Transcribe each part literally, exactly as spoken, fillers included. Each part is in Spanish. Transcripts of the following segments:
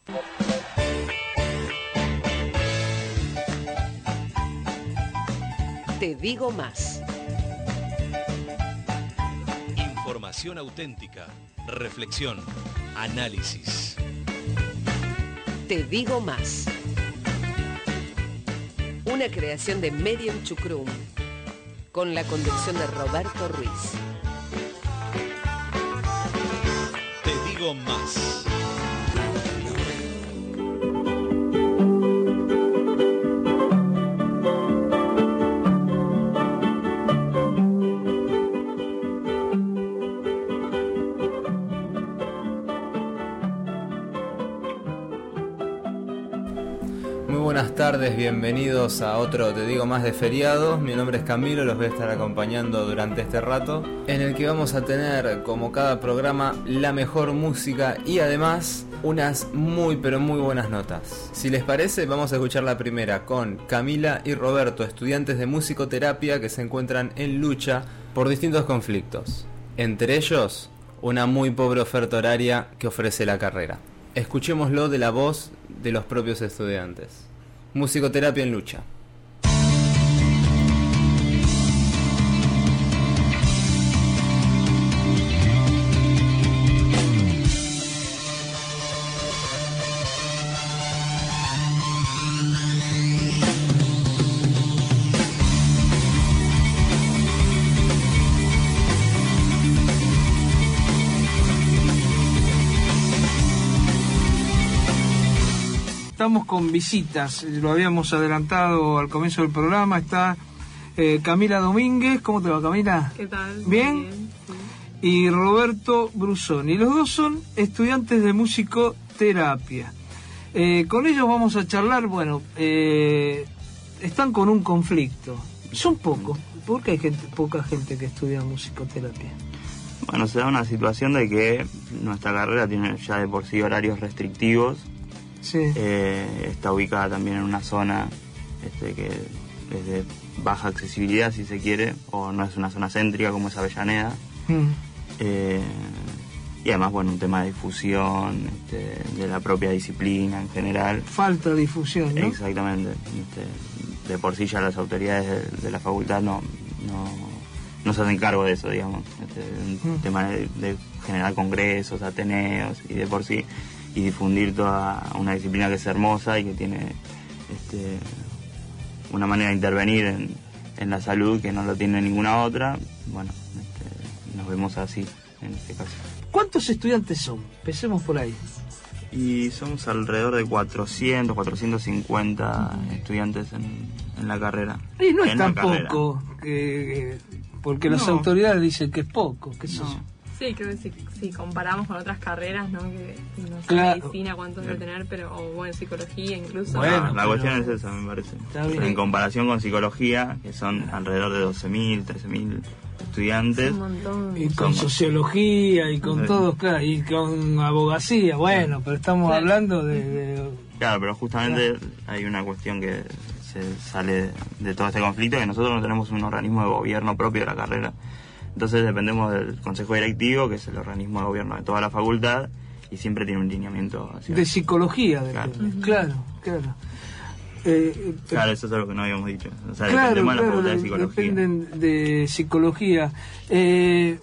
Te digo más. Información auténtica, reflexión, análisis. Te digo más. Una creación de Meriam Chukrum, con la conducción de Roberto Ruiz. Te digo más. Buenas tardes, bienvenidos a otro Te Digo Más de feriado. Mi nombre es Camilo, los voy a estar acompañando durante este rato, en el que vamos a tener, como cada programa, la mejor música y además unas muy pero muy buenas notas. Si les parece, vamos a escuchar la primera con Camila y Roberto, estudiantes de musicoterapia que se encuentran en lucha por distintos conflictos. Entre ellos, una muy pobre oferta horaria que ofrece la carrera. Escuchémoslo de la voz de los propios estudiantes. Musicoterapia en lucha. Estamos con visitas, lo habíamos adelantado al comienzo del programa. Está eh, Camila Domínguez. ¿Cómo te va, Camila? ¿Qué tal? ¿Bien? Bien, sí. Y Roberto Brusoni. Los dos son estudiantes de musicoterapia. Eh, con ellos vamos a charlar. Bueno, eh, están con un conflicto. Son pocos. ¿Por qué hay gente, poca gente que estudia musicoterapia? Bueno, se da una situación de que nuestra carrera tiene ya de por sí horarios restrictivos. Sí. Eh, está ubicada también en una zona este, que es de baja accesibilidad, si se quiere, o no es una zona céntrica como es Avellaneda. Mm. Eh, y además, bueno, un tema de difusión este, de la propia disciplina en general. Falta difusión, ¿no? Exactamente. Este, de por sí ya las autoridades de, de la facultad no, no, no se hacen cargo de eso, digamos. Este, un mm. tema de, de generar congresos, ateneos, y de por sí y difundir toda una disciplina que es hermosa y que tiene este, una manera de intervenir en, en la salud que no lo tiene ninguna otra. Bueno, este, nos vemos así en este caso. ¿Cuántos estudiantes son? Empecemos por ahí. Y somos alrededor de cuatrocientos, cuatrocientos cincuenta estudiantes en, en la carrera. Y no es en tampoco, eh, porque no. Las autoridades dicen que es poco, qué sé no. yo. Sí, creo que si, si comparamos con otras carreras, ¿no? Que no sé, claro. Medicina, cuántos debe tener, pero, o bueno, psicología incluso. Bueno, no, la pero... cuestión es esa, me parece. En comparación con psicología, que son alrededor de doce mil, trece mil estudiantes. Un montón. Y con Somos. sociología, y con sí. todo, claro, y con abogacía, bueno, sí. pero estamos claro. hablando de, de... Claro, pero justamente claro. hay una cuestión que se sale de todo este conflicto, que nosotros no tenemos un organismo de gobierno propio de la carrera. Entonces dependemos del consejo directivo, que es el organismo de gobierno de toda la facultad, y siempre tiene un lineamiento hacia... de psicología, claro, uh-huh. claro, claro. Eh, claro, eso es algo que no habíamos dicho. O sea, claro, dependemos claro, de la facultad de psicología. Dependen de psicología. Eh,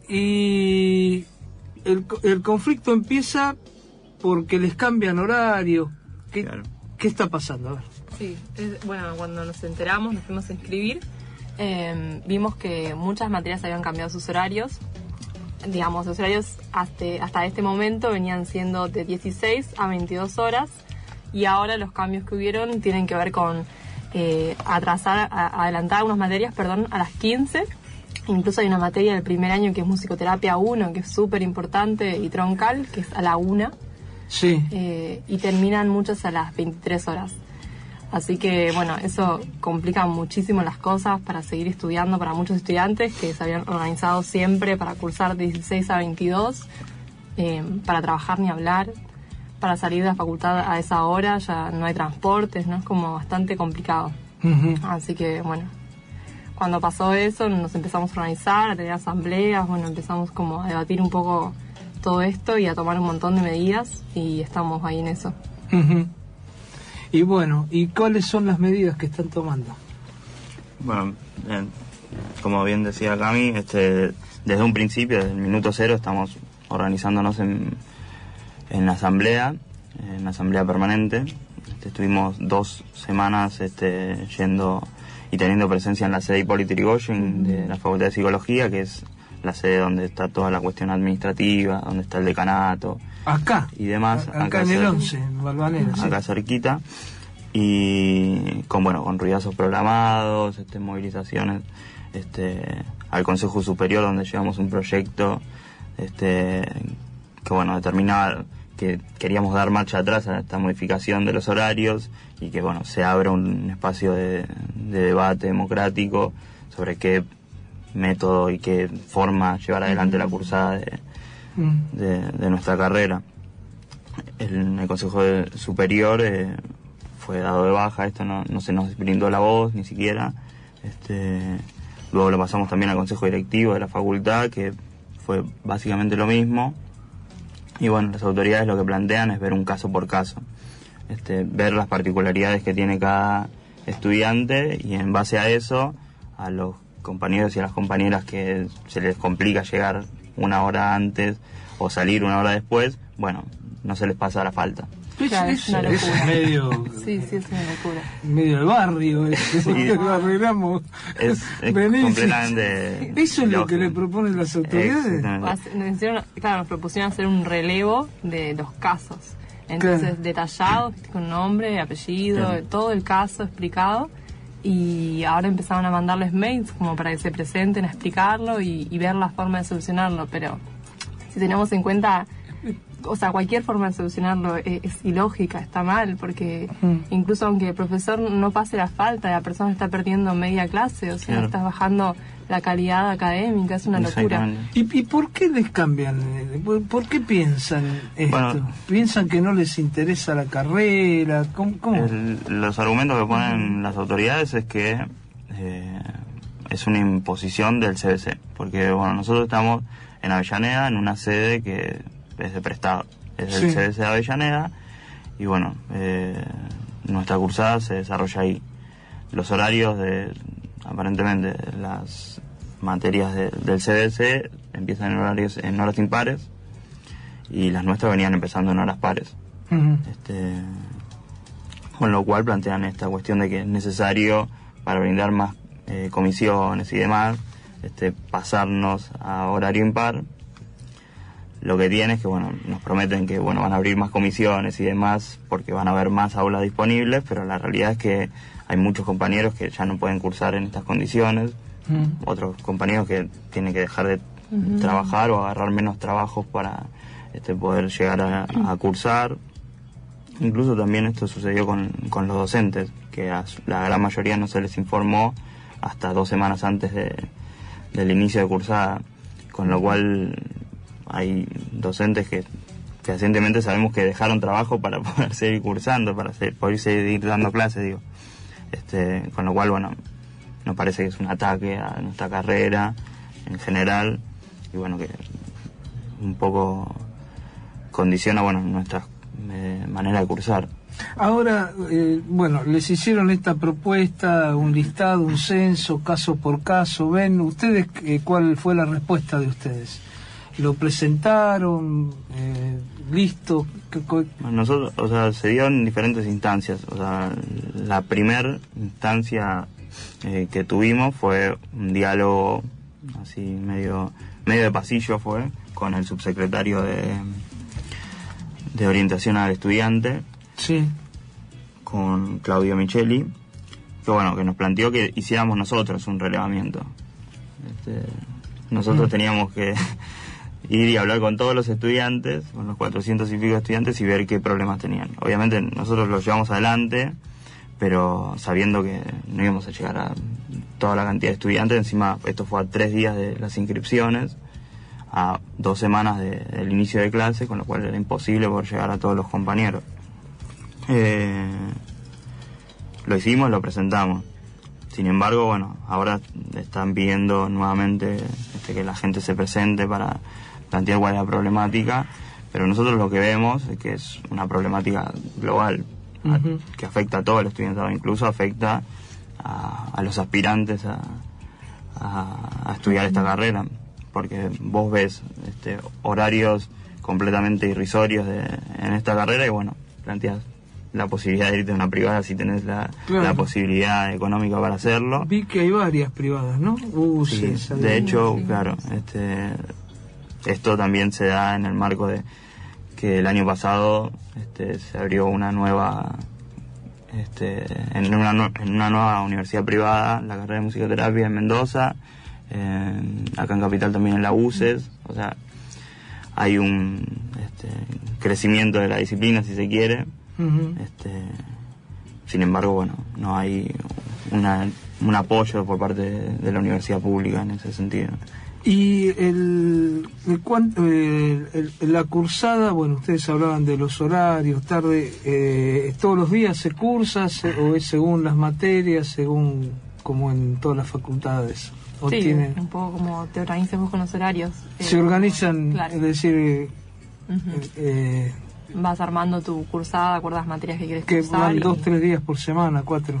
y el, el conflicto empieza porque les cambian horario. ¿Qué, claro. ¿qué está pasando? A ver. Sí, es, bueno, cuando nos enteramos, nos fuimos a inscribir. Eh, vimos que muchas materias habían cambiado sus horarios. Digamos, los horarios hasta, hasta este momento venían siendo de dieciséis a veintidós horas, y ahora los cambios que hubieron tienen que ver con eh, atrasar, a, adelantar algunas materias, perdón, a las quince. Incluso hay una materia del primer año que es musicoterapia uno, que es súper importante y troncal, que es a la una. Sí. Eh, y terminan muchas a las veintitrés horas. Así que, bueno, eso complica muchísimo las cosas para seguir estudiando para muchos estudiantes que se habían organizado siempre para cursar de dieciséis a veintidós, eh, para trabajar ni hablar, para salir de la facultad a esa hora ya no hay transportes, ¿no? Es como bastante complicado. Uh-huh. Así que, bueno, cuando pasó eso nos empezamos a organizar, a tener asambleas, bueno, empezamos como a debatir un poco todo esto y a tomar un montón de medidas y estamos ahí en eso. Uh-huh. Y bueno, ¿y cuáles son las medidas que están tomando? Bueno, eh, como bien decía Cami, este, desde un principio, desde el minuto cero, estamos organizándonos en, en la asamblea, en la asamblea permanente. Este, estuvimos dos semanas este, yendo y teniendo presencia en la sede Hipólito Yrigoyen de la Facultad de Psicología, que es la sede donde está toda la cuestión administrativa, donde está el decanato. Acá. Y demás. Acá, acá en cer- el once, en Balvanera. Acá sí. cerquita. Y con, bueno, con ruidazos programados, este, movilizaciones este, al Consejo Superior, donde llevamos un proyecto este, que, bueno, determinaba que queríamos dar marcha atrás a esta modificación de los horarios y que, bueno, se abra un espacio de, de debate democrático sobre qué método y qué forma llevar adelante la cursada de, de, de nuestra carrera. En el Consejo de- Superior eh, fue dado de baja, esto no, no se nos brindó la voz ni siquiera. Este, luego lo pasamos también al Consejo Directivo de la facultad, que fue básicamente lo mismo. Y bueno, las autoridades lo que plantean es ver un caso por caso, este, ver las particularidades que tiene cada estudiante y en base a eso, a los compañeros y a las compañeras que se les complica llegar una hora antes o salir una hora después, bueno, no se les pasa la falta. Claro, es una es locura. medio, Sí, sí, es una locura. medio del barrio, este, Sí. lo arreglamos. Es, es Venís. completamente Eso es lo que lógico. le proponen las autoridades. Exactamente. Hace- nos hicieron- claro, nos propusieron hacer un relevo de los casos. Entonces, Claro. detallados, con nombre, apellido, Claro. todo el caso explicado. Y ahora empezaron a mandarles mails como para que se presenten a explicarlo y, y ver la forma de solucionarlo. Pero si tenemos en cuenta, o sea, cualquier forma de solucionarlo es, es ilógica, está mal, porque Mm. incluso aunque el profesor no pase la falta, la persona está perdiendo media clase, o sea, Claro. estás bajando la calidad académica, es una locura. Exactamente. ¿Y, ¿Y por qué les cambian? eh, ¿Por, por qué piensan esto? Bueno. ¿Piensan que no les interesa la carrera? ¿Cómo? cómo? El- los argumentos que ponen las autoridades es que eh, es una imposición del C B C, porque bueno, nosotros estamos en Avellaneda, en una sede que es de prestado, es Sí. el C B C de Avellaneda, y bueno, eh, nuestra cursada se desarrolla ahí. Los horarios de, aparentemente, las materias de- del C B C empiezan en horarios en horas impares, y las nuestras venían empezando en horas pares. Ujú. Este, con lo cual plantean esta cuestión de que es necesario, para brindar más eh, comisiones y demás, este, pasarnos a horario impar. Lo que tiene es que, bueno, nos prometen que, bueno, van a abrir más comisiones y demás porque van a haber más aulas disponibles, pero la realidad es que hay muchos compañeros que ya no pueden cursar en estas condiciones, Ujú. otros compañeros que tienen que dejar de trabajar o agarrar menos trabajos para este, poder llegar a, a cursar. Incluso también esto sucedió con, con los docentes, que a su- la gran mayoría no se les informó hasta dos semanas antes de, del inicio de cursada, con lo cual hay docentes que fehacientemente sabemos que dejaron trabajo para poder seguir cursando, para se- poder seguir dando clases, digo. Este, con lo cual, bueno, nos parece que es un ataque a nuestra carrera en general y bueno, que un poco condiciona, bueno, nuestra eh, manera de cursar. Ahora, eh, bueno, les hicieron esta propuesta, un listado, un censo, caso por caso. ¿Ven ustedes eh, cuál fue la respuesta de ustedes? ¿Lo presentaron? Eh, ¿Listo? ¿Qué co- Bueno, nosotros, o sea, se dio en diferentes instancias. O sea, la primera instancia eh, que tuvimos fue un diálogo así medio medio de pasillo, fue con el subsecretario de, de orientación al estudiante, Sí. con Claudio Micheli, que bueno, que nos planteó que hiciéramos nosotros un relevamiento. Este, nosotros Mm. teníamos que ir y hablar con todos los estudiantes, con los cuatrocientos y pico estudiantes, y ver qué problemas tenían. Obviamente nosotros los llevamos adelante, pero sabiendo que no íbamos a llegar a toda la cantidad de estudiantes. Encima esto fue a tres días de las inscripciones, a dos semanas de- del inicio de clase, con lo cual era imposible poder llegar a todos los compañeros. Eh, lo hicimos, lo presentamos. Sin embargo, bueno, ahora están pidiendo nuevamente este, que la gente se presente para, plantear cuál es la problemática, pero nosotros lo que vemos es que es una problemática global, uh-huh. a, que afecta a todo el estudiantado, incluso afecta a, a los aspirantes a, a, a estudiar esta carrera, porque vos ves este, horarios completamente irrisorios de, en esta carrera y bueno, planteas la posibilidad de irte a una privada si tenés la, claro. la posibilidad económica para hacerlo. Vi que hay varias privadas, ¿no? Uh, sí, sí, de hecho, sí. claro, este, esto también se da en el marco de que el año pasado este, se abrió una nueva, este, en, una, en una nueva universidad privada, la carrera de musicoterapia en Mendoza, eh, acá en Capital también en la U C E S, o sea, hay un este, crecimiento de la disciplina, si se quiere. Uh-huh. Este, sin embargo, bueno, no hay una, un apoyo por parte de, de la universidad pública en ese sentido. Y el, el, el, el, la cursada, bueno, ustedes hablaban de los horarios, tarde, eh, ¿todos los días se cursa se, o es según las materias, según como en todas las facultades? ¿O sí, tiene... un poco como te organizas vos con los horarios. Se eh, organizan, claro. es decir... Uh-huh. eh, eh, vas armando tu cursada, acuerdas materias que quieres que cursar. van y... dos, tres días por semana, cuatro.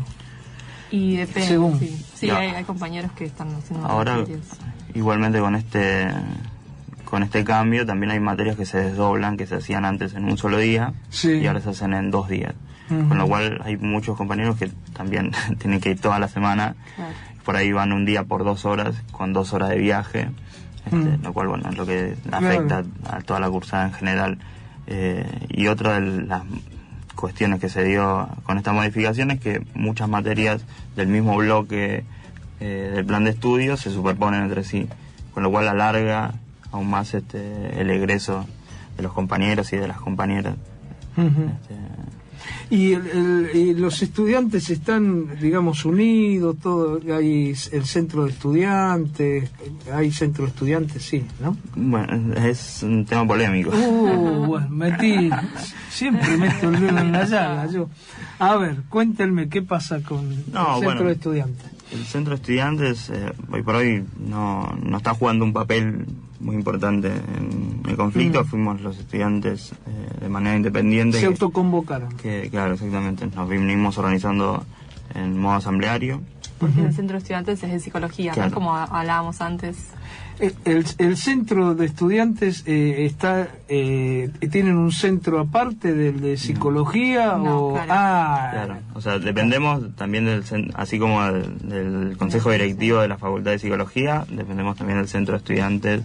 Y depende, según. sí, sí hay, hay compañeros que están haciendo ahora materias. Igualmente con este con este cambio también hay materias que se desdoblan, que se hacían antes en un solo día, sí. y ahora se hacen en dos días. Uh-huh. Con lo cual hay muchos compañeros que también tienen que ir toda la semana, claro. por ahí van un día por dos horas, con dos horas de viaje, este, uh-huh. lo cual bueno es lo que afecta, claro. a toda la cursada en general. Eh, y otra de las cuestiones que se dio con esta modificación es que muchas materias del mismo bloque eh, del plan de estudios se superponen entre sí, con lo cual alarga aún más este, el egreso de los compañeros y de las compañeras. Uh-huh. este, y, el, el, y los estudiantes están, digamos, unidos, todo, hay el centro de estudiantes, hay centro de estudiantes, sí, ¿no? Bueno, es un tema polémico. Uh, bueno, metí, siempre meto el dedo en la llaga, yo. A ver, cuéntenme qué pasa con no, el centro bueno, de estudiantes. El centro de estudiantes, eh, hoy por hoy, no, no está jugando un papel muy importante en el conflicto. Mm. Fuimos los estudiantes eh, de manera independiente. Se autoconvocaron. Que, claro, exactamente. Nos vinimos organizando en modo asambleario. Porque uh-huh. el centro de estudiantes es de psicología, claro. ¿no? Como hablábamos antes. El, el, el centro de estudiantes eh, está eh, tienen un centro aparte del de psicología no, o claro. ah claro, o sea, dependemos también del así como del, del consejo directivo de la Facultad de Psicología, dependemos también del centro de estudiantes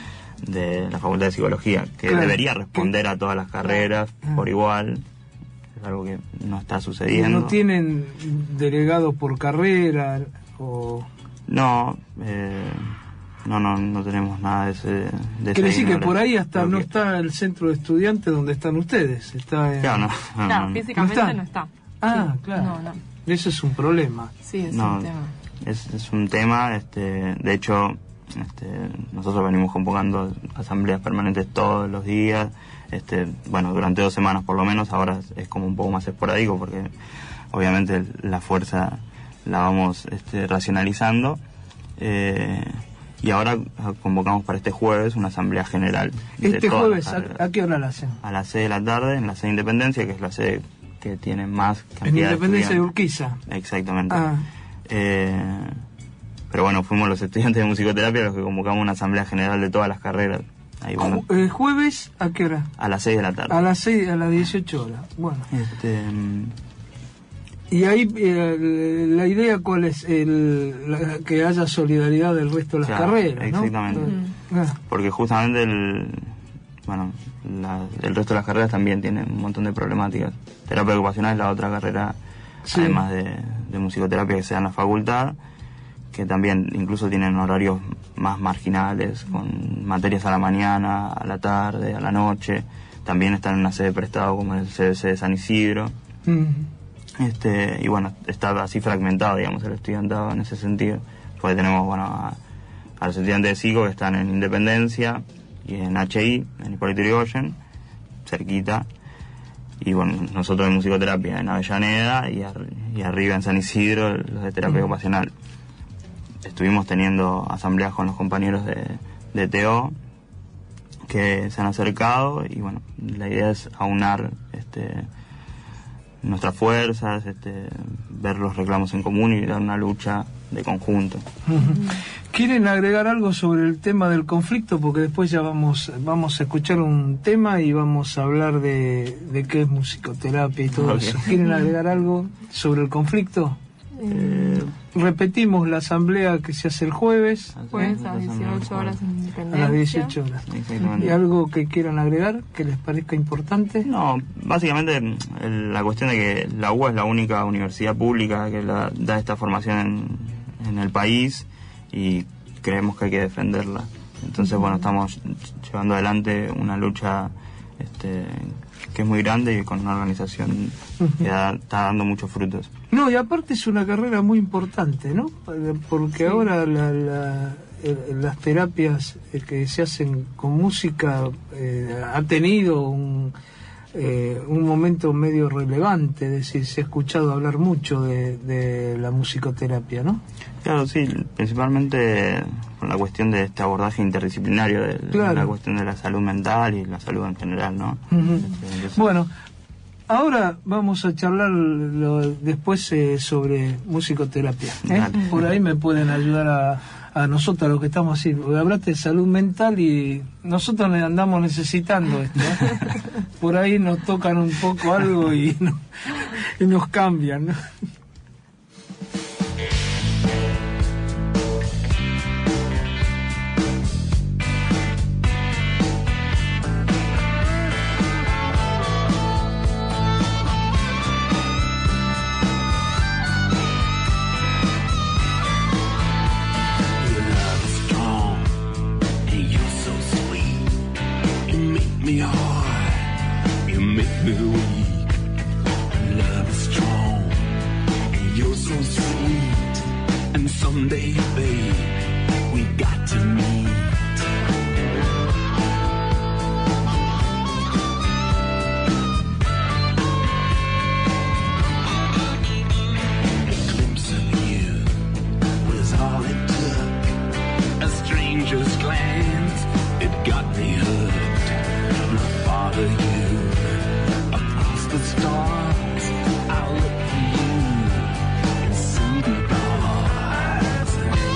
de la Facultad de Psicología, que claro. debería responder a todas las carreras claro. por igual. Es algo que no está sucediendo. ¿No tienen delegado por carrera o no? Eh, No, no, no tenemos nada de ese... De Quiere decir que por ahí hasta Creo no que... está el centro de estudiantes donde están ustedes. Está en... Claro, no. no, claro, no físicamente no está. No está. Ah, sí. claro. No, no. Ese es un problema. Sí, es no, un tema. Es, es un tema, este, de hecho, este, nosotros venimos convocando asambleas permanentes todos los días, este, bueno, durante dos semanas por lo menos, ahora es como un poco más esporádico porque obviamente la fuerza la vamos este, racionalizando. Eh, Y ahora convocamos para este jueves una asamblea general. ¿Este jueves a, a qué hora la hacen? A las seis de la tarde, en la sede Independencia, que es la sede que tiene más cantidad en Independencia de de Urquiza. Exactamente. Ah. Eh, pero bueno, fuimos los estudiantes de musicoterapia los que convocamos una asamblea general de todas las carreras. Ahí, bueno, ¿El jueves a qué hora? A las seis de la tarde. A las seis, a las dieciocho horas. Bueno. Este... Y ahí eh, la idea cuál es, el, la, que haya solidaridad del resto de las claro, carreras, ¿no? Exactamente. Mm. Ah. Porque justamente el, bueno, la, el resto de las carreras también tienen un montón de problemáticas. Terapia ocupacional es la otra carrera, sí. además de, de musicoterapia que se da en la facultad, que también incluso tienen horarios más marginales, con materias a la mañana, a la tarde, a la noche. También están en una sede prestado como el C B C de San Isidro. Mm. Este, y bueno, está así fragmentado, digamos, el estudiantado en ese sentido. Pues tenemos, bueno, a, a los estudiantes de psico que están en Independencia y en H I, en Hipólito Yrigoyen, cerquita. Y bueno, nosotros en musicoterapia en Avellaneda y, ar, y arriba en San Isidro, los de terapia mm. ocupacional. Estuvimos teniendo asambleas con los compañeros de, de T O, que se han acercado y bueno, la idea es aunar este, nuestras fuerzas, este, ver los reclamos en común y dar una lucha de conjunto. ¿Quieren agregar algo sobre el tema del conflicto? Porque después ya vamos vamos a escuchar un tema y vamos a hablar de, de qué es musicoterapia y todo Okay. eso. ¿Quieren agregar algo sobre el conflicto? Eh, Repetimos la asamblea que se hace el jueves Jueves a las dieciocho horas en a Independencia. las dieciocho horas. exactamente. ¿Y algo que quieran agregar que les parezca importante? No, básicamente el- la cuestión de que la U B A es la única universidad pública que la- da esta formación en, en el país y creemos que hay que defenderla. Entonces, bueno, estamos llevando adelante una lucha este, que es muy grande y con una organización que da- está dando muchos frutos. No, y aparte es una carrera muy importante, ¿no? Porque Sí. ahora la, la- el- las terapias eh, que se hacen con música eh, ha tenido un, eh, un momento medio relevante, es decir, se ha escuchado hablar mucho de, de la musicoterapia, ¿no? Claro, sí, principalmente con la cuestión de este abordaje interdisciplinario, de, de Claro. la cuestión de la salud mental y la salud en general, ¿no? Ujú. Este, entonces- Bueno, ahora vamos a charlar lo- después eh, sobre musicoterapia. ¿eh? Dale. Por ahí me pueden ayudar a, a nosotros, los que estamos así. Porque hablaste de salud mental y nosotros le andamos necesitando esto. ¿eh? Por ahí nos tocan un poco algo y, no- y nos cambian, ¿no? Your love is strong, and you're so sweet. You make me hard, you make me weak. Your love is strong, and you're so sweet. And someday, babe, we got to meet. A glimpse of you was all it took. A stranger's glance, it got me hooked. And I follow you across the stars. I look for you and see the bars.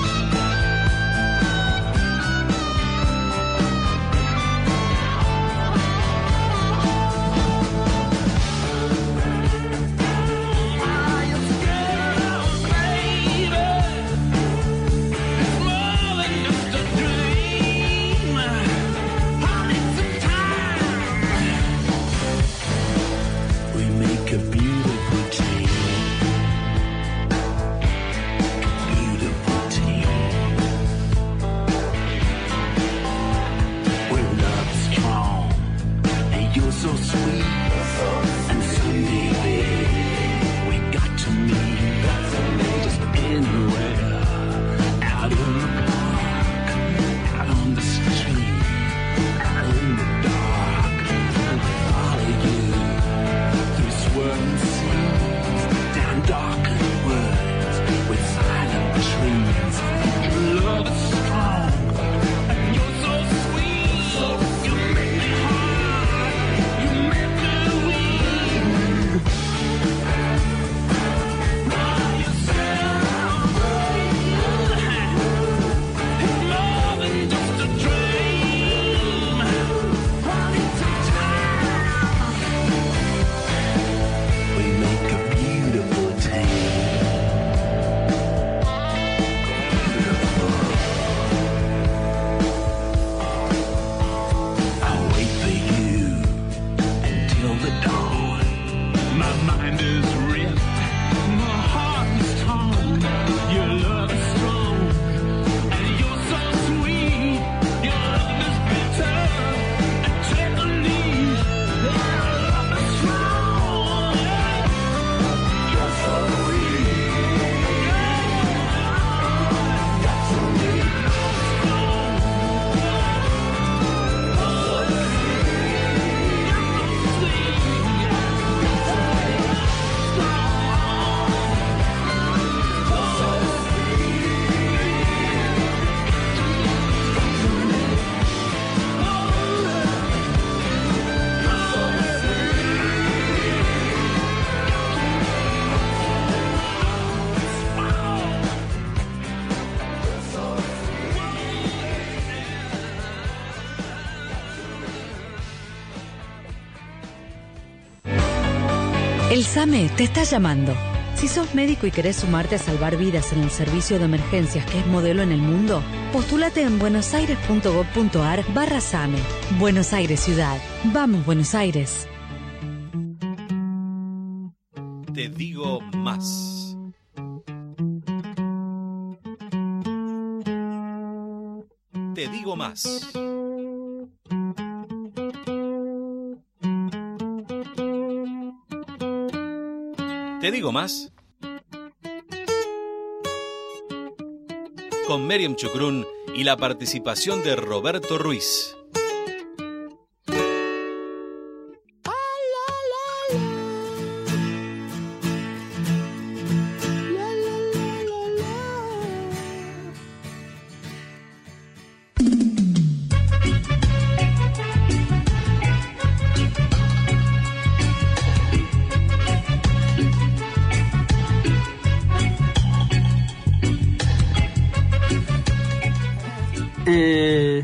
We make a beautiful team. A beautiful team. We're love strong, and you're so sweet. And someday, babe, we got to meet. Just anywhere, out in the park, out on the street, out in the dark. And follow you through swirling El SAME te está llamando. Si sos médico y querés sumarte a salvar vidas en el servicio de emergencias que es modelo en el mundo, postúlate en buenosaires.gov.ar barra SAME. Buenos Aires Ciudad. Vamos, Buenos Aires. Te digo más. Te digo más. Te digo más. Con Miriam Chucrún y la participación de Roberto Ruiz. Eh...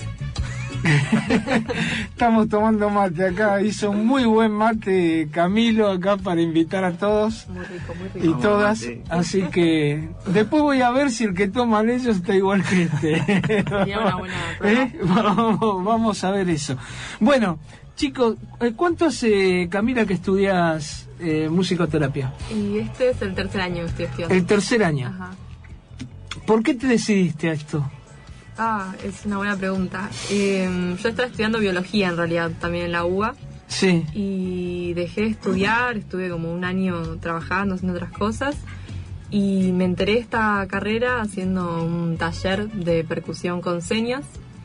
Estamos tomando mate acá, hizo un muy buen mate Camilo acá para invitar a todos. Muy rico, muy y rico. todas, así que después voy a ver si el que toman ellos está igual que este. Sería una buena prueba. ¿Eh? Vamos, vamos a ver eso. Bueno, chicos, ¿cuánto hace, Camila, que estudias eh, musicoterapia? Y este es el tercer año que estoy estudiando. El tercer año. Ajá. ¿Por qué te decidiste a esto? Ah, es una buena pregunta. Eh, yo estaba estudiando biología en realidad, también en la U B A. Sí. Y dejé de estudiar, estuve como un año trabajando, haciendo otras cosas. Y me enteré de esta carrera haciendo un taller de percusión con señas.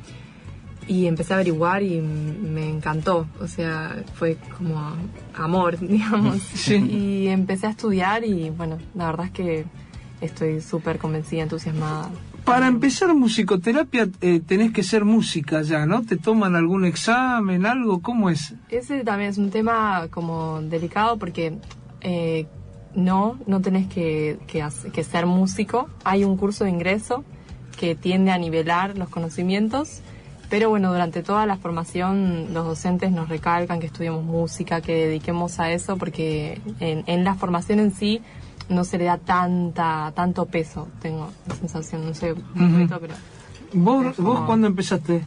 Y empecé a averiguar y me encantó. O sea, fue como amor, digamos. Sí. Y empecé a estudiar y bueno, la verdad es que estoy súper convencida, entusiasmada. Para empezar musicoterapia eh, tenés que ser música ya, ¿no? ¿Te toman algún examen, algo? ¿Cómo es? Ese también es un tema como delicado porque eh, no, no tenés que, que, hacer, que ser músico. Hay un curso de ingreso que tiende a nivelar los conocimientos, pero bueno, durante toda la formación los docentes nos recalcan que estudiemos música, que dediquemos a eso, porque en, en la formación en sí no se le da tanta tanto peso, tengo la sensación, no sé, uh-huh. pero... ¿Vos, como... ¿Vos cuándo empezaste?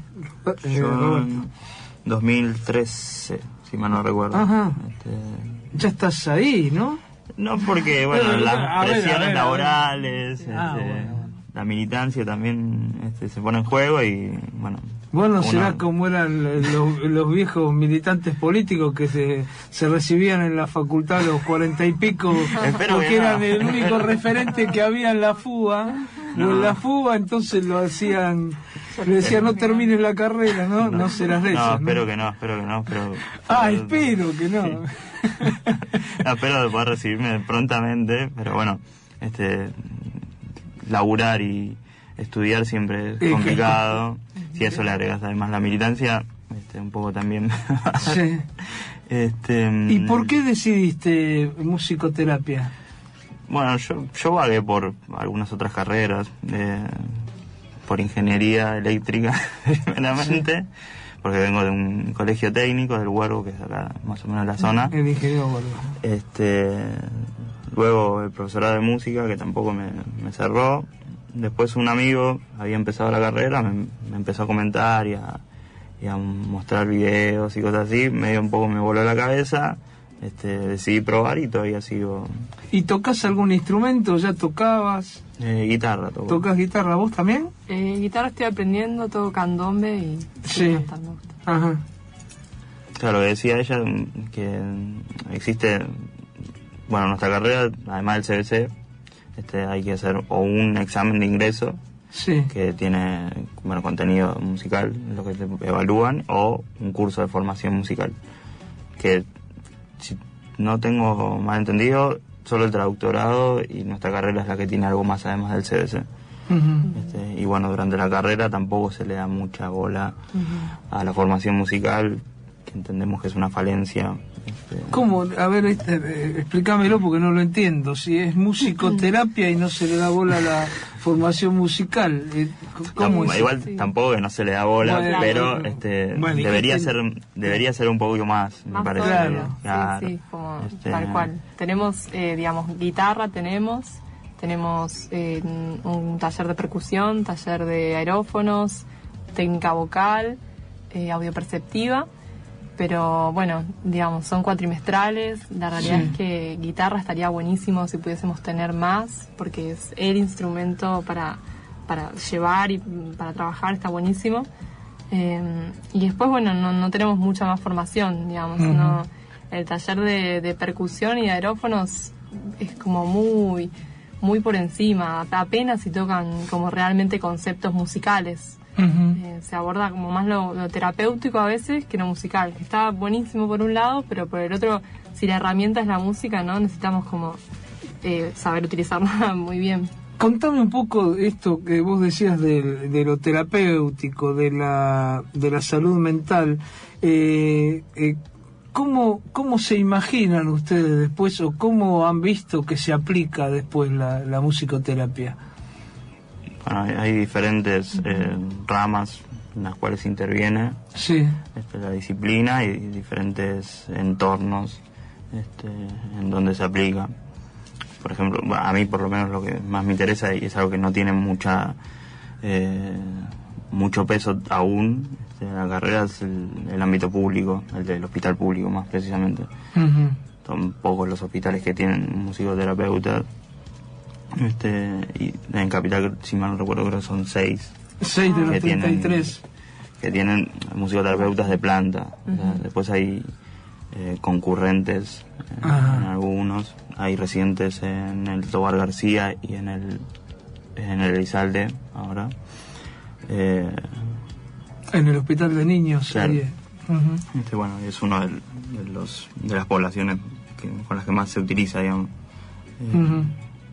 Yo en dos mil trece, si mal no recuerdo. Ajá. Este... Ya estás ahí, ¿no? No, porque, bueno, Pero, las a ver, presiones a ver, laborales, a ver. Ah, este, bueno, bueno. la militancia también este, se pone en juego y, bueno... Bueno, una... será como eran los, los viejos militantes políticos que se, se recibían en la facultad a los cuarenta y pico, Espero porque que no. eran el único referente que había en la fuga, no. en la fuga, entonces lo hacían, le decían no termines la carrera, ¿no? No, no serás de eso. No, espero ¿no? que no, espero que no, pero... Ah, pero, espero que no. Sí. No, espero poder recibirme prontamente, pero bueno, este, laburar y estudiar siempre es complicado. Si a eso le agregas además la militancia, este, un poco también. Sí. Este, ¿Y por qué decidiste musicoterapia? Bueno, yo, yo vagué por algunas otras carreras, eh, por ingeniería eléctrica, primeramente, sí. porque vengo de un colegio técnico, del Huervo, que es acá más o menos la zona. El ingeniero Huervo. Este, luego el profesorado de música, que tampoco me, me cerró. Después un amigo había empezado la carrera, me, me empezó a comentar y a, y a mostrar videos y cosas así, medio un poco me voló la cabeza, este, decidí probar y todavía sigo. ¿Y tocas algún instrumento? ¿Ya tocabas? Eh, guitarra toco. ¿Tocas guitarra vos también? Eh, guitarra estoy aprendiendo, toco candombe y sí. cantando. Ajá. Claro, que decía ella que existe, bueno, nuestra carrera, además del C B C, Este, hay que hacer o un examen de ingreso sí. que tiene bueno contenido musical, lo que te evalúan, o un curso de formación musical. Que si no tengo mal entendido, solo el traductorado y nuestra carrera es la que tiene algo más además del C B C. Uh-huh. Este, y bueno, durante la carrera tampoco se le da mucha bola uh-huh. a la formación musical, que entendemos que es una falencia Este, ¿Cómo? A ver, este, eh, explícamelo porque no lo entiendo. Si es musicoterapia y no se le da bola a la formación musical, eh, ¿cómo tam- es? igual Sí. tampoco que no se le da bola, Bueno, pero bueno. este, Bueno, ¿y debería qué ser debería ser un poquito más, me Más parece. sólido. Claro. Sí, sí, como Este, tal cual. Tenemos, eh, digamos, guitarra tenemos, tenemos eh, un taller de percusión, taller de aerófonos, técnica vocal, eh, audio perceptiva, pero bueno, digamos, son cuatrimestrales. La realidad Sí. es que guitarra estaría buenísimo si pudiésemos tener más, porque es el instrumento para, para llevar y para trabajar, está buenísimo. Eh, y después, bueno, no, no tenemos mucha más formación, digamos, Ujú. no, el taller de, de percusión y de aerófonos es como muy, muy por encima, apenas si tocan como realmente conceptos musicales. Ujú. Eh, se aborda como más lo, lo terapéutico a veces que lo musical. Está buenísimo por un lado, pero por el otro, si la herramienta es la música, ¿no? Necesitamos como eh, saber utilizarla muy bien. Contame un poco esto que vos decías de, de lo terapéutico, de la, de la salud mental. Eh, eh, ¿cómo, ¿Cómo se imaginan ustedes después o cómo han visto que se aplica después la, la musicoterapia? Bueno, hay, hay diferentes eh, ramas en las cuales interviene Sí. este, la disciplina y diferentes entornos este, en donde se aplica. Por ejemplo, bueno, a mí por lo menos lo que más me interesa y es algo que no tiene mucha eh, mucho peso aún este, en la carrera es el, el ámbito público, el del hospital público más precisamente. Ujú. Son pocos los hospitales que tienen musicoterapeutas. Este, y en Capital, si mal no recuerdo, creo que son seis seis de los que treinta y tienen, tres. que tienen musicoterapeutas de planta. O sea, después hay eh, concurrentes eh, Ajá. en algunos, hay residentes en el Tobar García y en el en el Elizalde ahora. Eh, En el hospital de niños. Claro. ahí, eh. Ujú. este, bueno, es uno del- de los de las poblaciones que, con las que más se utiliza, digamos. Eh, Ujú.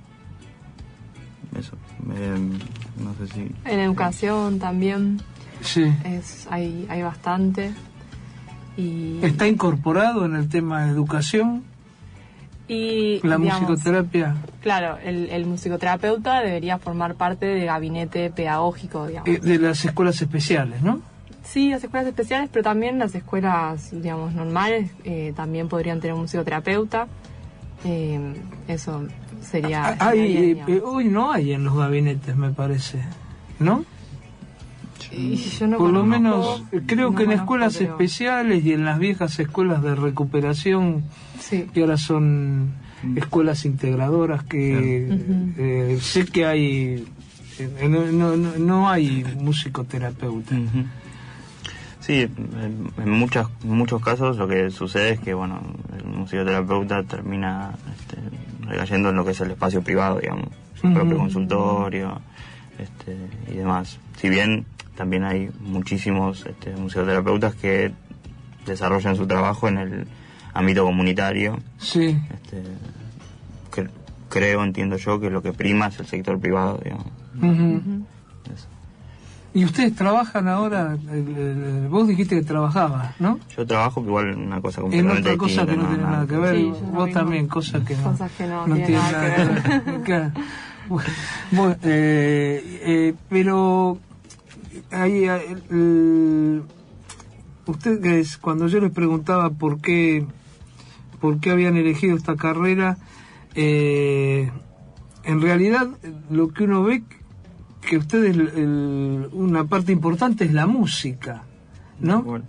Eso. Eh, no sé si En educación también Sí. es, hay, hay bastante. Y, ¿Está incorporado en el tema de educación y la digamos, musicoterapia? Claro, el, el musicoterapeuta debería formar parte del gabinete pedagógico, digamos. Eh, de las escuelas especiales, ¿no? Sí, las escuelas especiales, pero también las escuelas, digamos, normales eh, también podrían tener un musicoterapeuta. Eh, eso sería... Ah, hay, estaría, eh, digamos. eh, hoy no hay en los gabinetes, me parece, ¿no? Y yo no Por lo conozco, menos, eh, creo no que en conozco, escuelas pero- especiales y en las viejas escuelas de recuperación, Sí. que ahora son escuelas integradoras, que Ujú. eh, sé que hay, eh, no, no, no- no hay musicoterapeuta. Ujú. Sí, en, en muchas, en muchos casos lo que sucede es que bueno, el musicoterapeuta termina este, recayendo en lo que es el espacio privado, digamos, su Ujú. propio consultorio este, y demás. Si bien también hay muchísimos este, musicoterapeutas que desarrollan su trabajo en el ámbito comunitario, Sí. este, que, creo, entiendo yo, que lo que prima es el sector privado, digamos. Ujú. Eso. ¿Y ustedes trabajan ahora? El- el- vos dijiste que trabajabas, ¿no? Yo trabajo igual en una cosa En completamente otra cosa que distinta, no tiene nada que ver. Sí, yo lo Vos mismo. también, cosas que no, Cosas que no tienen tienen nada que ver. Claro. Bueno, bueno, eh, eh, pero ahí, eh, el- ustedes, cuando yo les preguntaba por qué, por qué habían elegido esta carrera, eh, en realidad lo que uno ve que ustedes, el- el- una parte importante es la música, ¿no? Bueno,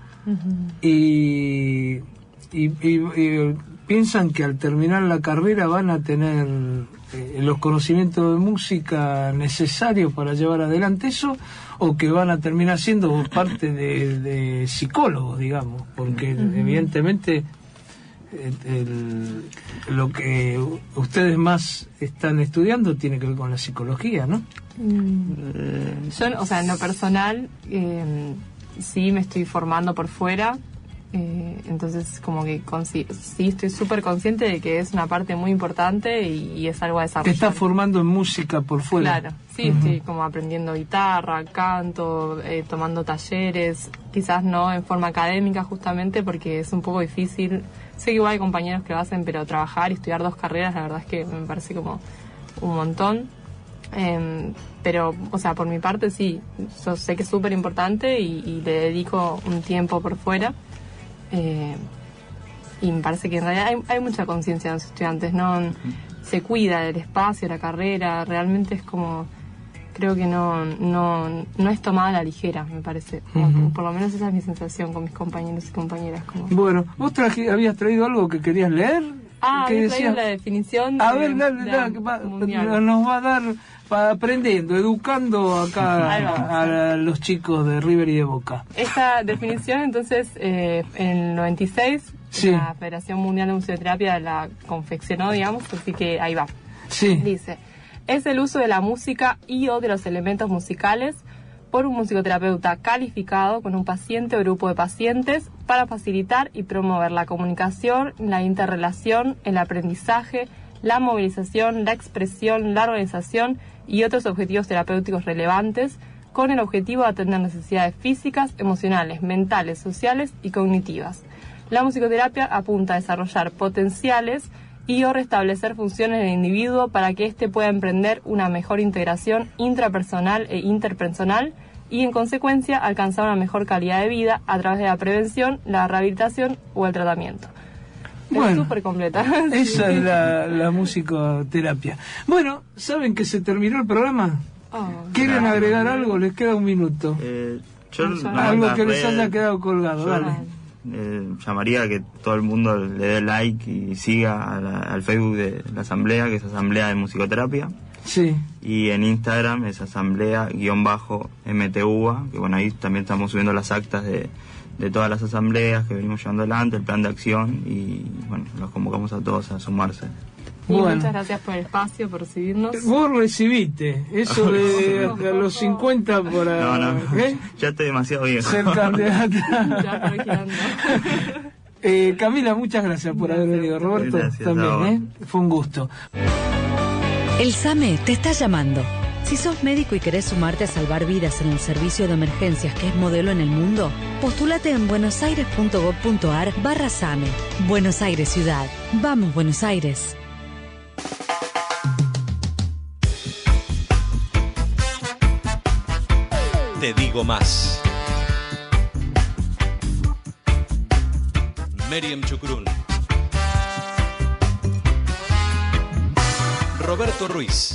y, y, y- y piensan que al terminar la carrera van a tener eh, los conocimientos de música necesarios para llevar adelante eso, o que van a terminar siendo parte de, de psicólogos, digamos, porque evidentemente eh, el- lo que ustedes más están estudiando tiene que ver con la psicología, ¿no? Yo, o sea, en lo personal, eh, sí me estoy formando por fuera, Eh, entonces como que consi- sí estoy súper consciente de que es una parte muy importante y, y es algo a Te desarrollar. estás formando en música por fuera. Claro, sí, uh-huh. Estoy como aprendiendo guitarra, canto, eh, tomando talleres, quizás no en forma académica justamente porque es un poco difícil. Sé que igual hay compañeros que lo hacen, pero trabajar y estudiar dos carreras, la verdad es que me parece como un montón. Eh, pero, o sea, por mi parte sí, yo sé que es súper importante y, y le dedico un tiempo por fuera. Eh, y me parece que en realidad hay, hay mucha conciencia en los estudiantes, ¿no? Uh-huh. Se cuida del espacio, la carrera, realmente es como, creo que no no no es tomada a la ligera, me parece. Uh-huh. Por lo menos esa es mi sensación con mis compañeros y compañeras. Como... Bueno, ¿vos traje, habías traído algo que querías leer? Ah, había traído la definición. A de, ver, dale, dale, va, nos va a dar, va aprendiendo, educando acá a, a los chicos de River y de Boca. Esta definición, entonces, eh, en el noventa y seis, sí. La Federación Mundial de Musicoterapia la confeccionó, digamos, así que ahí va. Sí. Dice, es el uso de la música y o de los elementos musicales por un musicoterapeuta calificado con un paciente o grupo de pacientes para facilitar y promover la comunicación, la interrelación, el aprendizaje, la movilización, la expresión, la organización y otros objetivos terapéuticos relevantes con el objetivo de atender necesidades físicas, emocionales, mentales, sociales y cognitivas. La musicoterapia apunta a desarrollar potenciales y o restablecer funciones del individuo para que éste pueda emprender una mejor integración intrapersonal e interpersonal y, en consecuencia, alcanzar una mejor calidad de vida a través de la prevención, la rehabilitación o el tratamiento. Bueno, es súper completa. Esa sí. es la, la musicoterapia. Bueno, ¿saben que se terminó el programa? Oh, ¿Quieren no, agregar no, algo? Les queda un minuto. Eh, yo no, algo que les red, haya quedado colgado, yo, dale. Eh, llamaría a que todo el mundo le dé like y siga a la, al Facebook de la asamblea, que es Asamblea de Musicoterapia. Sí. Y en Instagram es asamblea-M T U A, que bueno, ahí también estamos subiendo las actas de, de todas las asambleas que venimos llevando adelante, el plan de acción, y bueno, los convocamos a todos a sumarse. Y bueno. Muchas gracias por el espacio, por recibirnos. Vos recibiste eso de a los cincuenta para... No, no, ¿eh? ya estoy demasiado viejo. Ser candidata. Ya estoy girando. eh, Camila, muchas gracias por Gracias. haber venido. Roberto, Gracias, también, ¿eh? Fue un gusto. El SAME te está llamando. Si sos médico y querés sumarte a salvar vidas en el servicio de emergencias que es modelo en el mundo, postúlate en buenosaires.gov.ar barra SAME. Buenos Aires Ciudad. Vamos, Buenos Aires. Te digo más. Meriam Chucrún. Roberto Ruiz.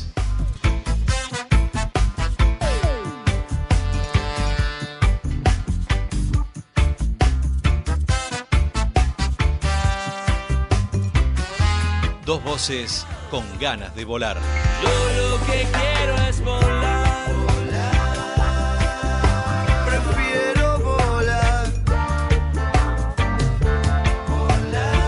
Dos voces con ganas de volar. Yo lo que quiero es volar, volar. Prefiero volar, volar.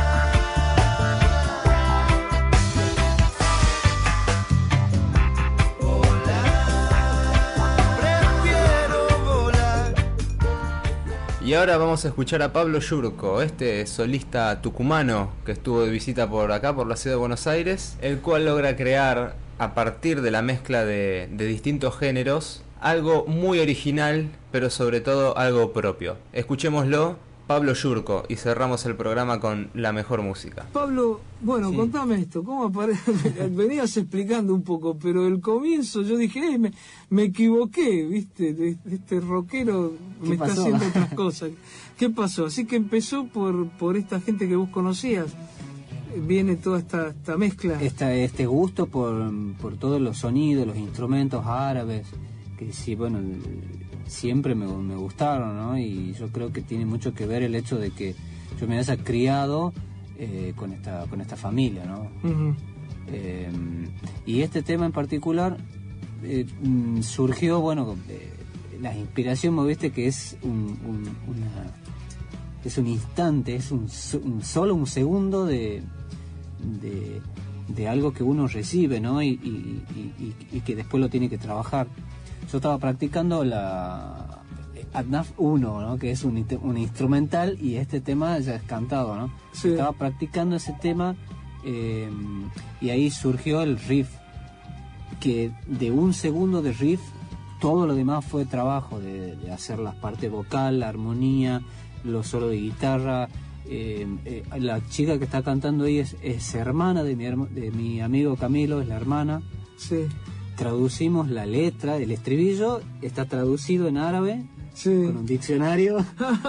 Volar. Prefiero volar. Y ahora vamos a escuchar a Pablo Yurko, este solista tucumano que estuvo de visita por acá, por la ciudad de Buenos Aires, el cual logra crear, a partir de la mezcla de, de distintos géneros, algo muy original, pero sobre todo algo propio. Escuchémoslo, Pablo Yurko, y cerramos el programa con la mejor música. Pablo, bueno, Sí. contame esto, ¿cómo aparece? Venías explicando un poco, pero el comienzo yo dije, eh, me, me equivoqué, ¿viste? De- de Este rockero me está pasó? haciendo otras cosas. ¿Qué pasó? Así que empezó por, por esta gente que vos conocías. Viene toda esta, esta mezcla. Esta, este gusto por, por todos los sonidos, los instrumentos árabes, que sí, bueno, siempre me, me gustaron, ¿no? Y yo creo que tiene mucho que ver el hecho de que yo me haya criado eh, con esta con esta familia, ¿no? Ujú. Eh, y este tema en particular eh, mm, surgió, bueno, eh, la inspiración, ¿me viste? Que es un, un, una, es un instante, es un, so- un solo un segundo de, de, de algo que uno recibe, ¿no? Y, y, y, y- y que después lo tiene que trabajar. Yo estaba practicando la Adnaf uno, ¿no? Que es un, un instrumental, y este tema ya es cantado, ¿no? Sí. Estaba practicando ese tema eh, y ahí surgió el riff, que de un segundo de riff todo lo demás fue trabajo de, de hacer la parte vocal, la armonía, los solos de guitarra. Eh, eh, la chica que está cantando ahí es, es hermana de mi, de mi amigo Camilo, es la hermana. Sí. Traducimos la letra, el estribillo está traducido en árabe, sí, con un diccionario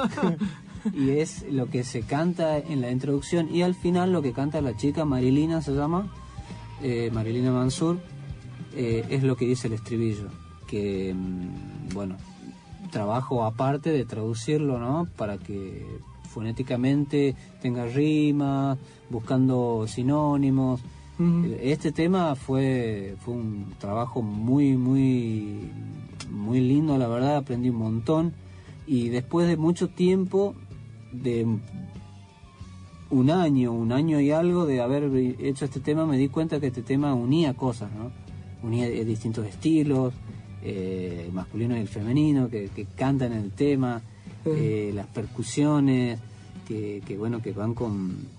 y es lo que se canta en la introducción, y al final lo que canta la chica, Marilina se llama, eh, Marilina Mansur, eh, es lo que dice el estribillo, que mmm, bueno, trabajo aparte de traducirlo, ¿no? Para que fonéticamente tenga rima, buscando sinónimos. Uh-huh. Este tema fue fue un trabajo muy muy muy lindo, la verdad, aprendí un montón, y después de mucho tiempo, de un año, un año y algo de haber hecho este tema, me di cuenta que este tema unía cosas, ¿no? Unía distintos estilos, eh, el masculino y el femenino, que, que cantan el tema, uh-huh. eh, las percusiones, que, que bueno, que van con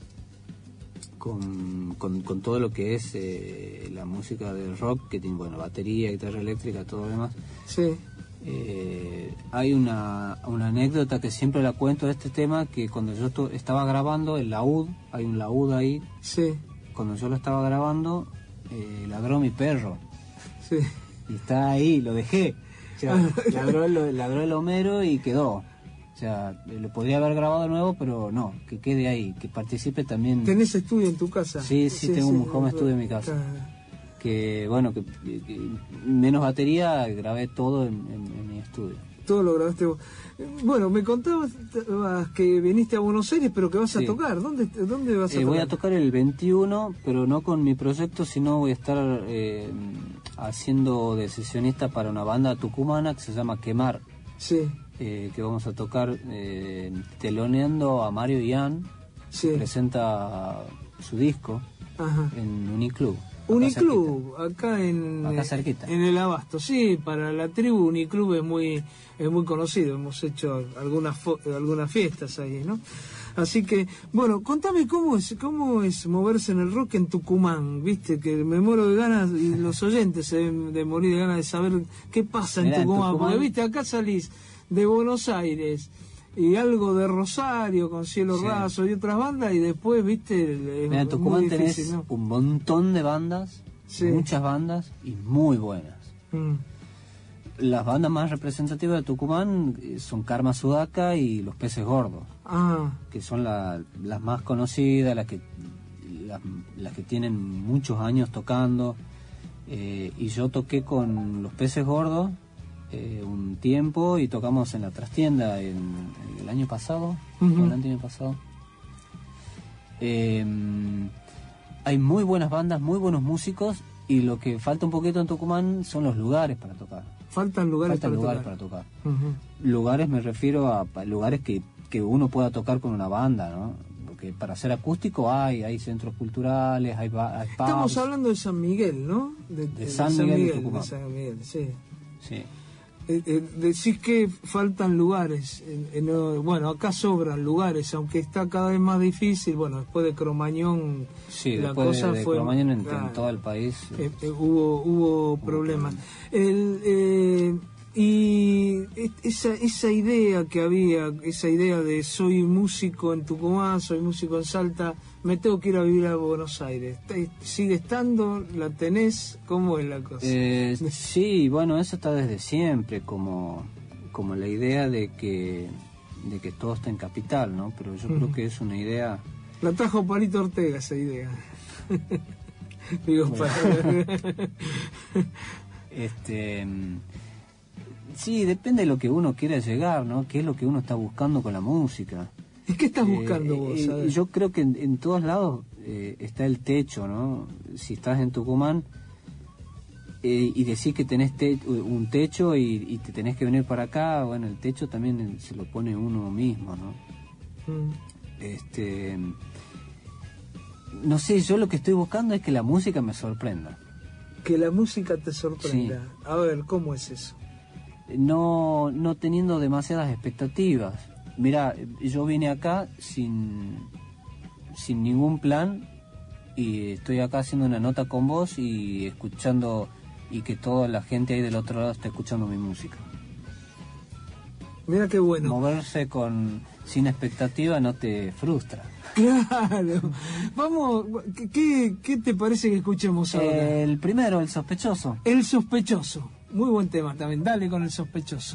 Con, con, con todo lo que es eh, la música del rock, que tiene, bueno, batería, guitarra eléctrica, todo lo demás. Sí. Eh, hay una, una anécdota que siempre la cuento de este tema, que cuando yo to- estaba grabando el laúd, hay un laúd ahí. Sí. Cuando yo lo estaba grabando, eh, ladró mi perro. Sí. Y está ahí, lo dejé. O sea, ladró, el, ladró el Homero y quedó. O sea, lo podría haber grabado de nuevo, pero no, que quede ahí, que participe también. ¿Tenés estudio en tu casa? Sí, sí, sí tengo sí, un home sí, studio en mi casa. Claro. Que bueno, que, que menos batería, grabé todo en, en, en mi estudio. Todo lo grabaste vos. Bueno, me contabas que viniste a Buenos Aires, pero que vas sí. a tocar. ¿Dónde, dónde vas a eh, tocar? Voy a tocar el veintiuno, pero no con mi proyecto, sino voy a estar eh, haciendo de sesionista para una banda tucumana que se llama Quemar. Sí. Eh, que vamos a tocar eh, teloneando a Mario Ian, sí. que presenta su disco. Ajá. En Uniclub. Uniclub, acá en acá cerquita. En el Abasto, sí, para la tribu Uniclub es muy es muy conocido, hemos hecho algunas fo- algunas fiestas ahí, ¿no? Así que, bueno, contame cómo es cómo es moverse en el rock en Tucumán, viste, que me muero de ganas, y los oyentes se deben de morir de ganas de saber qué pasa en, Mirá, Tucumán, en Tucumán, porque viste, acá salís de Buenos Aires y algo de Rosario con Cielo sí. Raso y otras bandas, y después, viste, es Mira, en Tucumán muy difícil, tenés ¿no? un montón de bandas, sí. muchas bandas y muy buenas. Mm. Las bandas más representativas de Tucumán son Karma Sudaca y Los Peces Gordos, ah. que son la, las más conocidas, las que las, las que tienen muchos años tocando, eh, y yo toqué con Los Peces Gordos Eh, un tiempo, y tocamos en la trastienda en, en el año pasado, uh-huh. el año pasado. Eh, hay muy buenas bandas, muy buenos músicos, y lo que falta un poquito en Tucumán son los lugares para tocar. Faltan lugares, Faltan para, lugares tocar. para tocar. Uh-huh. Lugares me refiero a, a lugares que, que uno pueda tocar con una banda, ¿no? Porque para hacer acústico hay, hay centros culturales, hay, hay pubs. Estamos hablando de San Miguel, ¿no? De, de, de San, San Miguel, Miguel de Tucumán. De San Miguel, sí. Sí. Eh, eh, decís que faltan lugares, en, en, bueno, acá sobran lugares, aunque está cada vez más difícil. Bueno, después de Cromañón, sí, la después cosa de, de fue Cromañón en, ah, en todo el país eh, eh, hubo hubo problemas. El, eh, y esa esa idea que había, esa idea de soy músico en Tucumán, soy músico en Salta, me tengo que ir a vivir a Buenos Aires, ¿sigue estando? ¿La tenés? ¿Cómo es la cosa? Eh, sí, bueno, eso está desde siempre, como, como la idea de que, de que todo está en capital, ¿no? Pero yo uh-huh. creo que es una idea... La trajo Palito Ortega esa idea. Digo, bueno. para... este... Sí, depende de lo que uno quiera llegar, ¿no? ¿Qué es lo que uno está buscando con la música? ¿Y qué estás buscando eh, vos? Eh, yo creo que en, en todos lados eh, está el techo, ¿no? Si estás en Tucumán eh, y decís que tenés te un techo y, y te tenés que venir para acá, bueno, el techo también se lo pone uno mismo, ¿no? Mm. Este, no sé, yo lo que estoy buscando es que la música me sorprenda. Que la música te sorprenda. Sí. A ver, ¿cómo es eso? no, no teniendo demasiadas expectativas. Mirá, yo vine acá sin, sin ningún plan y estoy acá haciendo una nota con vos y escuchando, y que toda la gente ahí del otro lado está escuchando mi música. Mira qué bueno. Moverse con sin expectativa no te frustra. Claro. Vamos, ¿qué, qué te parece que escuchemos ahora? Eh, el primero, El Sospechoso. El Sospechoso. Muy buen tema también. Dale con El Sospechoso.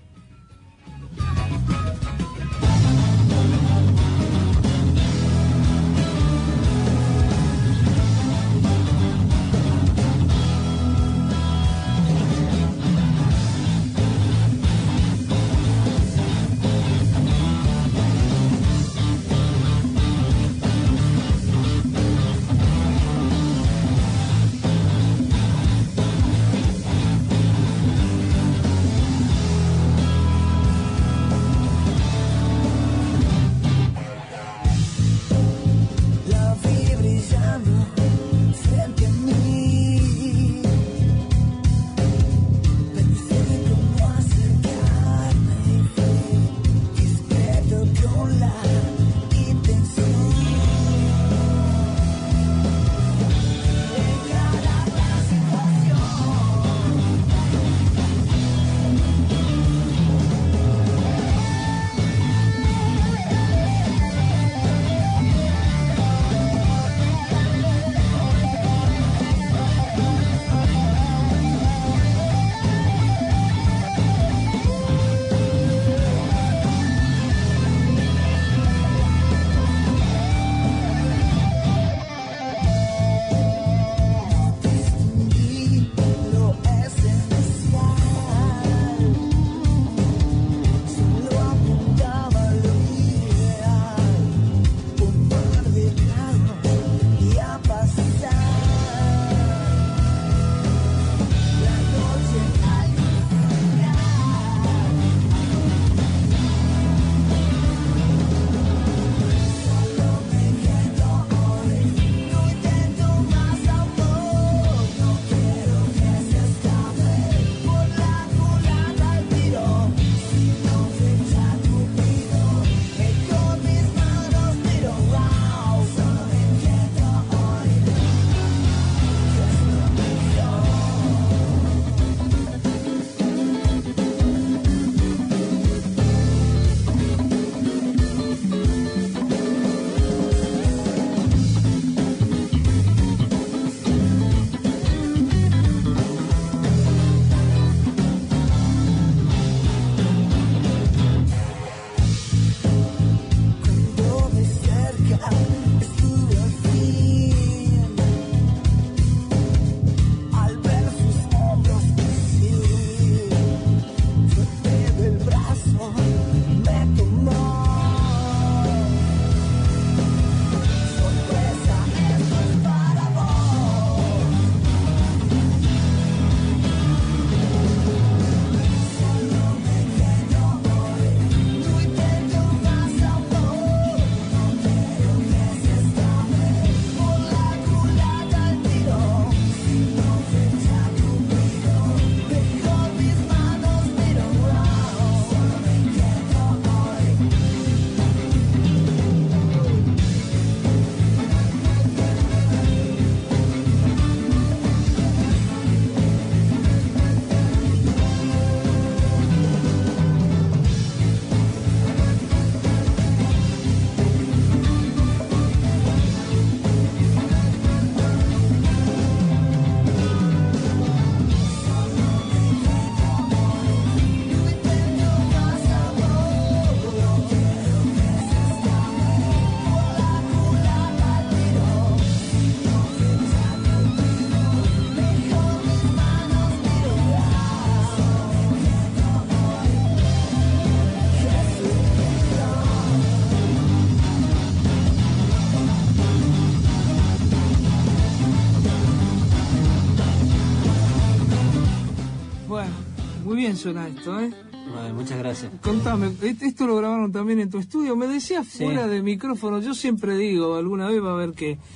bien suena esto, ¿eh? Bueno, muchas gracias. Contame, esto lo grabaron también en tu estudio. Me decías fuera sí. de micrófono, yo siempre digo, alguna vez va a haber que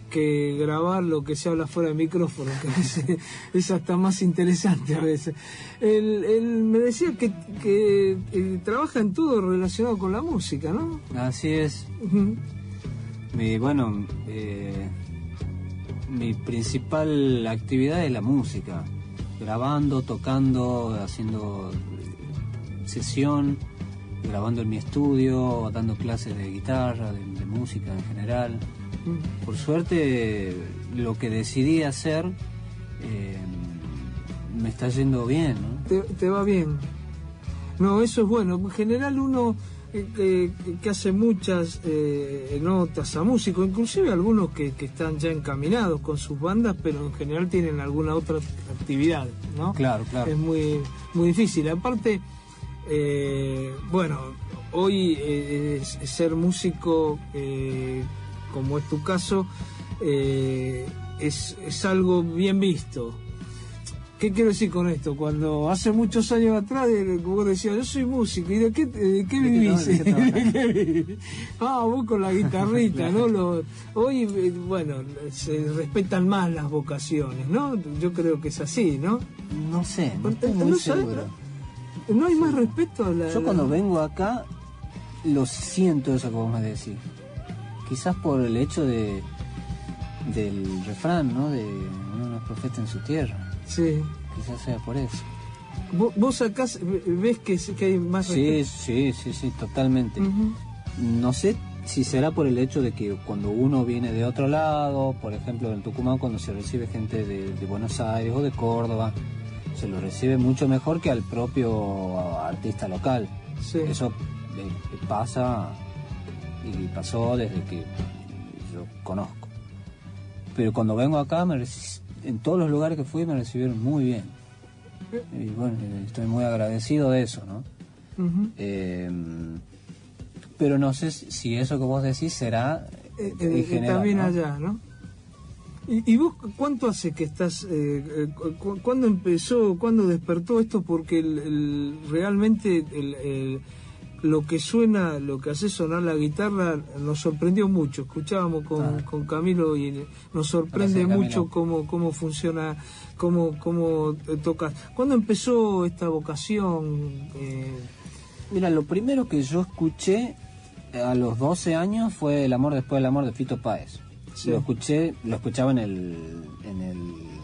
que grabar lo que se habla fuera de micrófono, que es, es hasta más interesante a veces. Él, él me decía que, que, que trabaja en todo relacionado con la música, ¿no? Así es. Uh-huh. Mi, bueno, eh, mi principal actividad es la música, grabando, tocando, haciendo sesión, grabando en mi estudio, dando clases de guitarra, de, de música en general. Uh-huh. Por suerte, lo que decidí hacer eh, me está yendo bien, ¿no? Te, te va bien. No, eso es bueno. En general uno eh, que, que hace muchas eh, notas a músicos, inclusive algunos que, que están ya encaminados con sus bandas, pero en general tienen alguna otra actividad, ¿no? Claro, claro. Es muy, muy difícil. Aparte, eh, bueno, hoy eh, es, ser músico, eh, como es tu caso, eh, es, es algo bien visto. ¿Qué quiero decir con esto? Cuando hace muchos años atrás, vos decías, yo soy músico, ¿y de qué, de qué vivís? Ah, vos con la guitarrita, ¿no? Lo, hoy, bueno, se respetan más las vocaciones, ¿no? Yo creo que es así, ¿no? No sé, no estoy muy ¿No seguro. ¿No hay más respeto a la...? Yo la... cuando vengo acá, lo siento eso que vos me decís. Quizás por el hecho de del refrán, ¿no? De uno no es profeta en su tierra. Sí. Quizás sea por eso. ¿Vos, vos acá ves que, que hay más respeto? Sí, sí, sí, sí, totalmente. Uh-huh. No sé si será por el hecho de que cuando uno viene de otro lado, por ejemplo en Tucumán, cuando se recibe gente de, de Buenos Aires o de Córdoba, se lo recibe mucho mejor que al propio artista local. Sí. Eso eh, pasa y pasó desde que yo conozco. Pero cuando vengo acá, me reci- en todos los lugares que fui me recibieron muy bien. Y bueno, estoy muy agradecido de eso, ¿no? Uh-huh. Eh, pero no sé si eso que vos decís será eh, en eh, general, también ¿no? allá, ¿no? ¿Y, y vos cuánto hace que estás, eh, eh, cu- cuándo empezó, cuándo despertó esto? Porque el, el, realmente el, el, lo que suena, lo que hace sonar la guitarra nos sorprendió mucho. Escuchábamos con, Ah. con Camilo y nos sorprende Gracias, mucho Camilo. cómo, cómo funciona, cómo, cómo tocas. ¿Cuándo empezó esta vocación? Eh, Mira, lo primero que yo escuché a los doce años fue El amor después del amor de Fito Páez. Sí. Lo escuché, lo escuchaba en el en el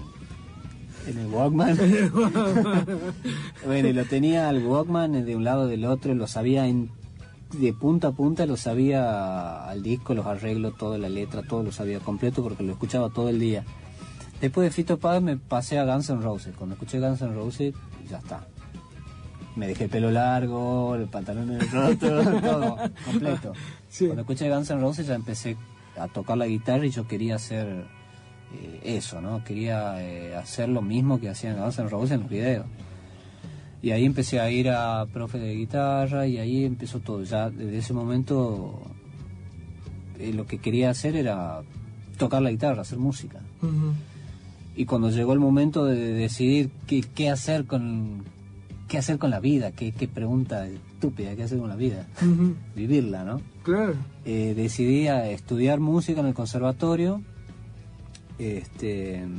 en el Walkman. Bueno, y lo tenía al Walkman de un lado del otro, lo sabía en, de punta a punta, lo sabía al disco, los arreglos, toda la letra, todo lo sabía completo porque lo escuchaba todo el día. Después de Fito Páez me pasé a Guns N' Roses. Cuando escuché Guns N' Roses, ya está. Me dejé el pelo largo, el pantalón en el roto, todo, completo. Sí. Cuando escuché Guns N' Roses ya empecé a tocar la guitarra y yo quería hacer eh, eso, ¿no? Quería eh, hacer lo mismo que hacían Guns N' Roses en los videos. Y ahí empecé a ir a profe de guitarra y ahí empezó todo. Ya desde ese momento eh, lo que quería hacer era tocar la guitarra, hacer música. uh-huh. Y cuando llegó el momento de decidir qué, qué hacer con qué hacer con la vida, qué, qué pregunta estúpida, qué hacer con la vida, Uh-huh. vivirla, ¿no? Claro. Eh, decidí a estudiar música en el conservatorio. Este,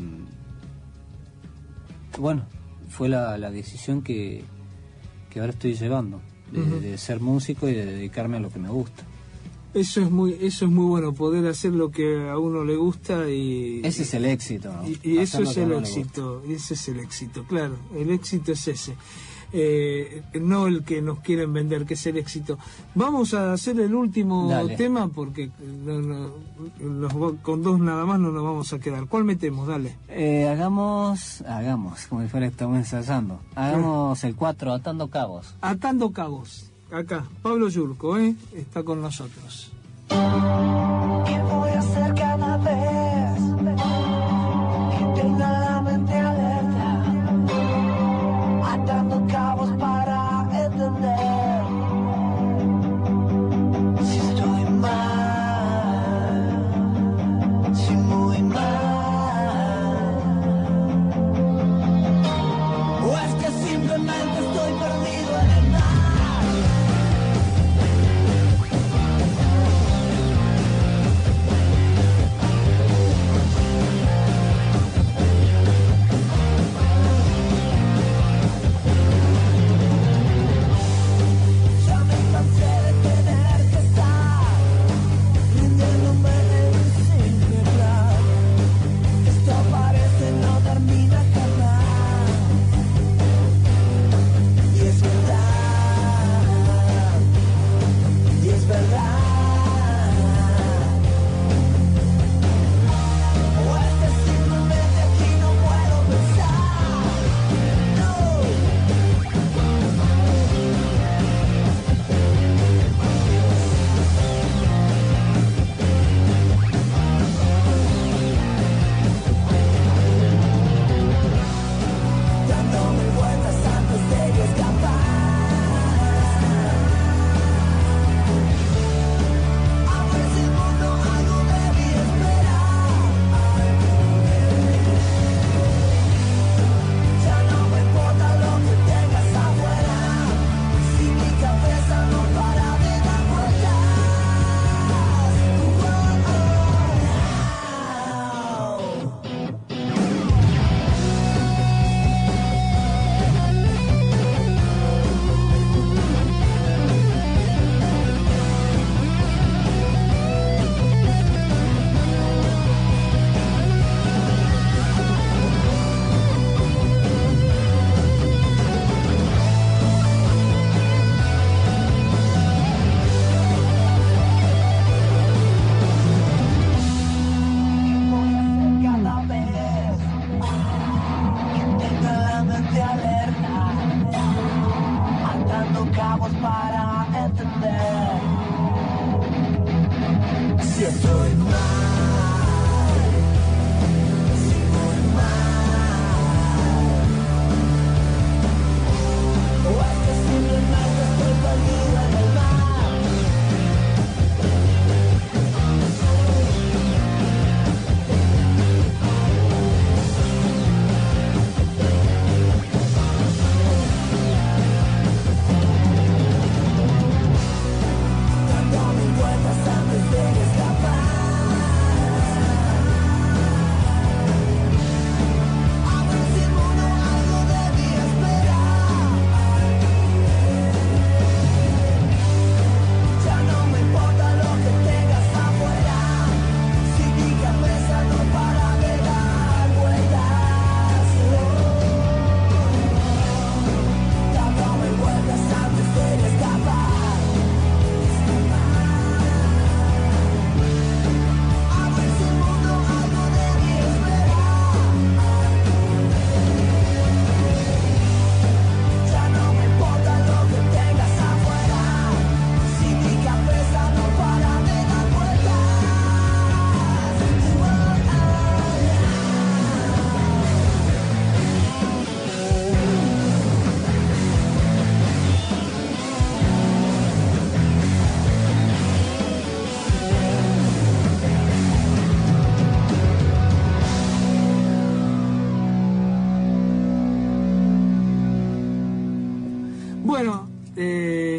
bueno, fue la, la decisión que, que ahora estoy llevando, de, Uh-huh. de ser músico y de dedicarme a lo que me gusta. Eso es muy, eso es muy bueno, poder hacer lo que a uno le gusta y... Ese es el éxito, ¿no? Y, y eso Hacer lo es que a el uno le gusta. éxito, ese es el éxito, claro, el éxito es ese. Eh, no el que nos quieren vender, que es el éxito. Vamos a hacer el último Dale. tema porque no, no, nos va- con dos nada más no nos vamos a quedar. ¿Cuál metemos? Dale. Eh, hagamos, hagamos, como si fuera que estamos ensayando. Hagamos el cuatro, Atando Cabos. Atando cabos. Acá, Pablo Yurko, ¿eh? Está con nosotros. ¿Qué voy a hacer cada vez que tenga la mente alerta? Atando cabos para entender si estoy mal, si muy mal, o es que simplemente estoy perdido en el mar.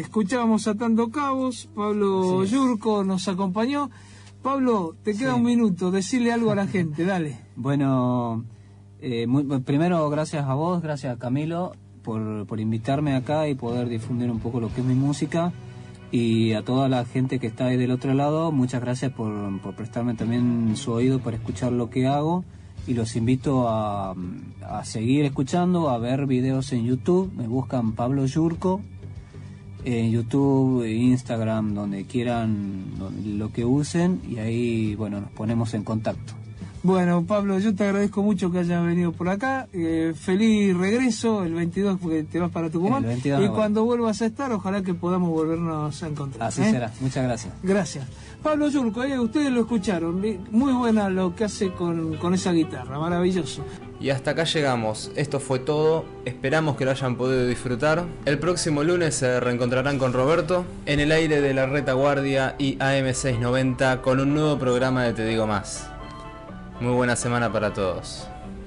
escuchábamos Atando Cabos, Pablo Sí. Yurco nos acompañó. Pablo, te queda Sí. un minuto, decirle algo a la gente, dale. Bueno, eh, muy- primero gracias a vos, gracias a Camilo por, por invitarme acá y poder difundir un poco lo que es mi música. Y a toda la gente que está ahí del otro lado, muchas gracias por, por prestarme también su oído para escuchar lo que hago. Y los invito a, a seguir escuchando, a ver videos en YouTube. Me buscan Pablo Yurco en YouTube, Instagram, donde quieran, donde- lo que usen. Y ahí, bueno, nos ponemos en contacto. Bueno, Pablo, yo te agradezco mucho que hayas venido por acá. Eh, feliz regreso el veintidós, porque te vas para Tucumán. El veintidós y me voy. cuando vuelvas a estar, ojalá que podamos volvernos a encontrar. Así ¿eh? será. Muchas gracias. Gracias. Pablo Yurco, eh, ustedes lo escucharon. Muy buena lo que hace con, con esa guitarra, maravilloso. Y hasta acá llegamos, esto fue todo, esperamos que lo hayan podido disfrutar. El próximo lunes se reencontrarán con Roberto en el aire de la Retaguardia y A M seiscientos noventa con un nuevo programa de Te Digo Más. Muy buena semana para todos.